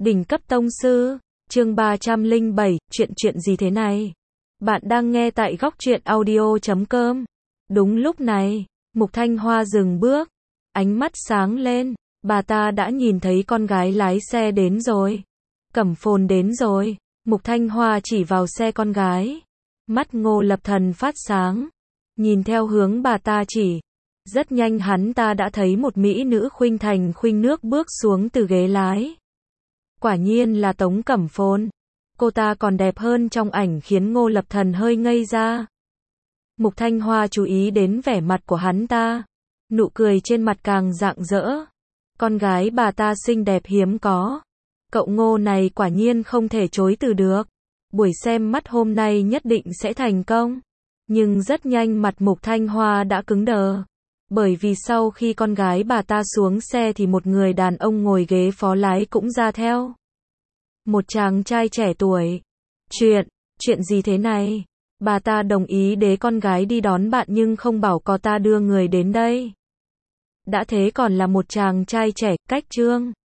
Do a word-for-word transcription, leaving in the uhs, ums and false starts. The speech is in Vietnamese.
Đỉnh cấp tông sư, chương ba trăm lẻ bảy, chuyện chuyện gì thế này? Bạn đang nghe tại góc truyện audio chấm com. Đúng lúc này, Mục Thanh Hoa dừng bước, ánh mắt sáng lên, bà ta đã nhìn thấy con gái lái xe đến rồi. Cẩm Phồn đến rồi, Mục Thanh Hoa chỉ vào xe con gái. Mắt Ngô Lập Thần phát sáng, nhìn theo hướng bà ta chỉ. Rất nhanh hắn ta đã thấy một mỹ nữ khuynh thành khuynh nước bước xuống từ ghế lái. Quả nhiên là Tống Cẩm Phồn. Cô ta còn đẹp hơn trong ảnh khiến Ngô Lập Thần hơi ngây ra. Mục Thanh Hoa chú ý đến vẻ mặt của hắn ta. Nụ cười trên mặt càng rạng rỡ. Con gái bà ta xinh đẹp hiếm có. Cậu Ngô này quả nhiên không thể chối từ được. Buổi xem mắt hôm nay nhất định sẽ thành công. Nhưng rất nhanh mặt Mục Thanh Hoa đã cứng đờ. Bởi vì sau khi con gái bà ta xuống xe thì một người đàn ông ngồi ghế phó lái cũng ra theo. Một chàng trai trẻ tuổi. Chuyện, chuyện gì thế này? Bà ta đồng ý để con gái đi đón bạn nhưng không bảo có ta đưa người đến đây. Đã thế còn là một chàng trai trẻ, cách trương.